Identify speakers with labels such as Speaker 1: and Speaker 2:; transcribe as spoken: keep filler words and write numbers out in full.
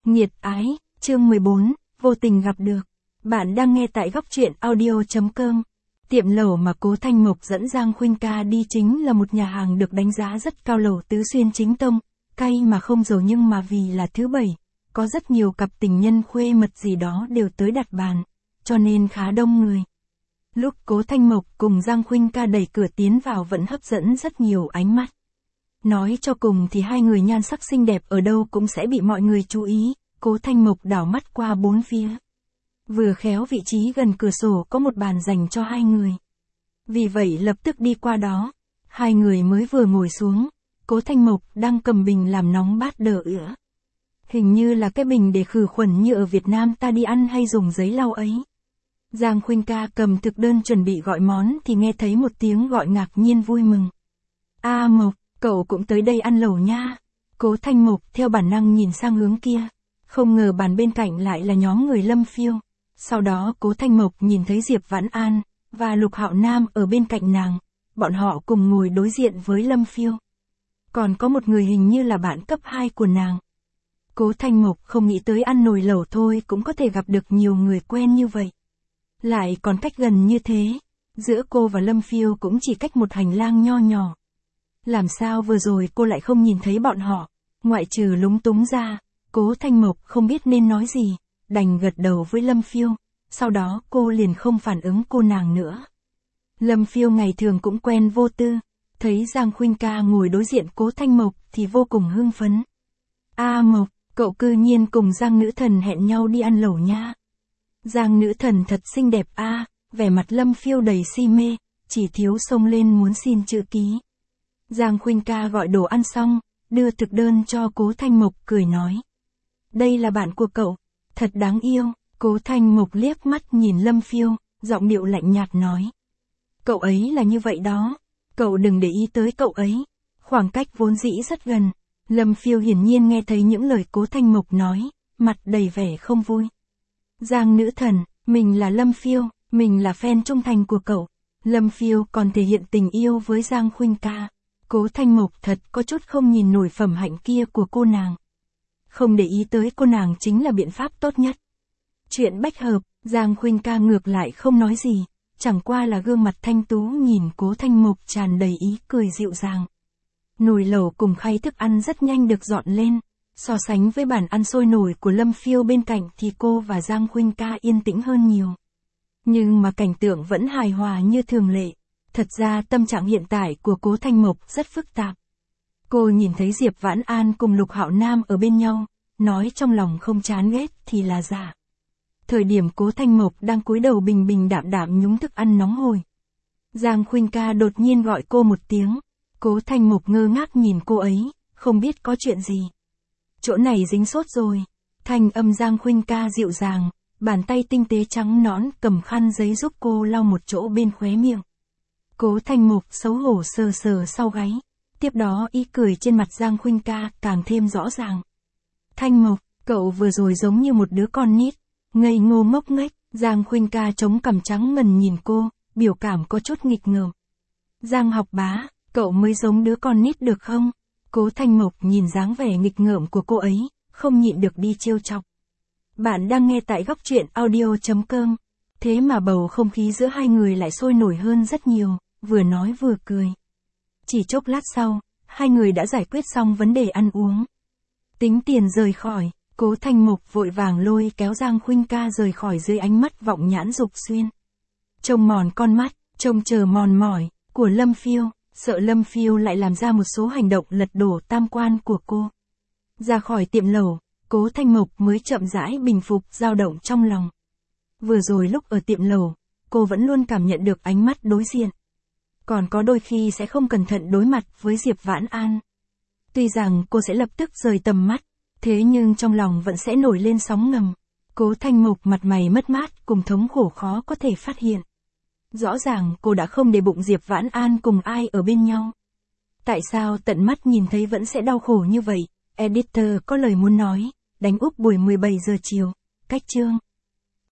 Speaker 1: Nghiệt ái, chương mười bốn, vô tình gặp được. Bạn đang nghe tại góc truyện audio.com. Tiệm lẩu mà Cố Thanh Mộc dẫn Giang Khuynh Ca đi chính là một nhà hàng được đánh giá rất cao, lẩu Tứ Xuyên chính tông, cay mà không dầu, nhưng mà vì là thứ bảy, có rất nhiều cặp tình nhân khuê mật gì đó đều tới đặt bàn, cho nên khá đông người. Lúc Cố Thanh Mộc cùng Giang Khuynh Ca đẩy cửa tiến vào vẫn hấp dẫn rất nhiều ánh mắt. Nói cho cùng thì hai người nhan sắc xinh đẹp ở đâu cũng sẽ bị mọi người chú ý. Cố Thanh Mộc đảo mắt qua bốn phía. Vừa khéo vị trí gần cửa sổ có một bàn dành cho hai người. Vì vậy lập tức đi qua đó. Hai người mới vừa ngồi xuống, Cố Thanh Mộc đang cầm bình làm nóng bát đờ ữa. Hình như là cái bình để khử khuẩn như ở Việt Nam ta đi ăn hay dùng giấy lau ấy. Giang Khuynh Ca cầm thực đơn chuẩn bị gọi món thì nghe thấy một tiếng gọi ngạc nhiên vui mừng. A Mộc, cậu cũng tới đây ăn lẩu nha. Cố Thanh Mộc theo bản năng nhìn sang hướng kia. Không ngờ bàn bên cạnh lại là nhóm người Lâm Phiêu. Sau đó Cố Thanh Mộc nhìn thấy Diệp Vãn An và Lục Hạo Nam ở bên cạnh nàng. Bọn họ cùng ngồi đối diện với Lâm Phiêu. Còn có một người hình như là bạn cấp hai của nàng. Cố Thanh Mộc không nghĩ tới ăn nồi lẩu thôi cũng có thể gặp được nhiều người quen như vậy. Lại còn cách gần như thế. Giữa cô và Lâm Phiêu cũng chỉ cách một hành lang nho nhỏ. Làm sao vừa rồi cô lại không nhìn thấy bọn họ? Ngoại trừ lúng túng ra, Cố Thanh Mộc không biết nên nói gì, đành gật đầu với Lâm Phiêu, sau đó cô liền không phản ứng cô nàng nữa. Lâm Phiêu ngày thường cũng quen vô tư, thấy Giang Khuynh Ca ngồi đối diện Cố Thanh Mộc thì vô cùng hưng phấn. A Mộc, cậu cư nhiên cùng Giang nữ thần hẹn nhau đi ăn lẩu nha. Giang nữ thần thật xinh đẹp a, à, vẻ mặt Lâm Phiêu đầy si mê, chỉ thiếu xông lên muốn xin chữ ký. Giang Khuynh Ca gọi đồ ăn xong, đưa thực đơn cho Cố Thanh Mộc cười nói. Đây là bạn của cậu, thật đáng yêu. Cố Thanh Mộc liếc mắt nhìn Lâm Phiêu, giọng điệu lạnh nhạt nói. Cậu ấy là như vậy đó, cậu đừng để ý tới cậu ấy, khoảng cách vốn dĩ rất gần. Lâm Phiêu hiển nhiên nghe thấy những lời Cố Thanh Mộc nói, mặt đầy vẻ không vui. Giang nữ thần, mình là Lâm Phiêu, mình là fan trung thành của cậu. Lâm Phiêu còn thể hiện tình yêu với Giang Khuynh Ca. Cố Thanh Mộc thật có chút không nhìn nổi phẩm hạnh kia của cô nàng. Không để ý tới cô nàng chính là biện pháp tốt nhất. Chuyện bách hợp, Giang Khuynh Ca ngược lại không nói gì, chẳng qua là gương mặt thanh tú nhìn Cố Thanh Mộc tràn đầy ý cười dịu dàng. Nồi lẩu cùng khay thức ăn rất nhanh được dọn lên, so sánh với bàn ăn sôi nổi của Lâm Phiêu bên cạnh thì cô và Giang Khuynh Ca yên tĩnh hơn nhiều. Nhưng mà cảnh tượng vẫn hài hòa như thường lệ. Thật ra tâm trạng hiện tại của Cố Thanh Mộc rất phức tạp. Cô nhìn thấy Diệp Vãn An cùng Lục Hạo Nam ở bên nhau, nói trong lòng không chán ghét thì là giả. Thời điểm Cố Thanh Mộc đang cúi đầu bình bình đạm đạm nhúng thức ăn nóng hổi. Giang Khuynh Ca đột nhiên gọi cô một tiếng. Cố Thanh Mộc ngơ ngác nhìn cô ấy, không biết có chuyện gì. Chỗ này dính sốt rồi. Thanh âm Giang Khuynh Ca dịu dàng, bàn tay tinh tế trắng nõn cầm khăn giấy giúp cô lau một chỗ bên khóe miệng. Cố Thanh Mộc xấu hổ sờ sờ sau gáy. Tiếp đó ý cười trên mặt Giang Khuynh Ca càng thêm rõ ràng. Thanh Mộc, cậu vừa rồi giống như một đứa con nít, ngây ngô ngốc nghếch. Giang Khuynh Ca chống cằm trắng ngần nhìn cô, biểu cảm có chút nghịch ngợm. Giang học bá, cậu mới giống đứa con nít được không? Cố Thanh Mộc nhìn dáng vẻ nghịch ngợm của cô ấy, không nhịn được đi trêu chọc. Bạn đang nghe tại góc truyện audio.com. Thế mà bầu không khí giữa hai người lại sôi nổi hơn rất nhiều, vừa nói vừa cười. Chỉ chốc lát sau, hai người đã giải quyết xong vấn đề ăn uống. Tính tiền rời khỏi, Cố Thanh Mộc vội vàng lôi kéo Giang Khuynh Ca rời khỏi dưới ánh mắt vọng nhãn dục xuyên. Trông mòn con mắt, trông chờ mòn mỏi, của Lâm Phiêu, sợ Lâm Phiêu lại làm ra một số hành động lật đổ tam quan của cô. Ra khỏi tiệm lẩu, Cố Thanh Mộc mới chậm rãi bình phục dao động trong lòng. Vừa rồi lúc ở tiệm lẩu, cô vẫn luôn cảm nhận được ánh mắt đối diện. Còn có đôi khi sẽ không cẩn thận đối mặt với Diệp Vãn An. Tuy rằng cô sẽ lập tức rời tầm mắt, thế nhưng trong lòng vẫn sẽ nổi lên sóng ngầm. Cố Thanh Mộc mặt mày mất mát cùng thống khổ khó có thể phát hiện. Rõ ràng cô đã không để bụng Diệp Vãn An cùng ai ở bên nhau. Tại sao tận mắt nhìn thấy vẫn sẽ đau khổ như vậy? Editor có lời muốn nói, đánh úp buổi mười bảy giờ chiều, cách chương.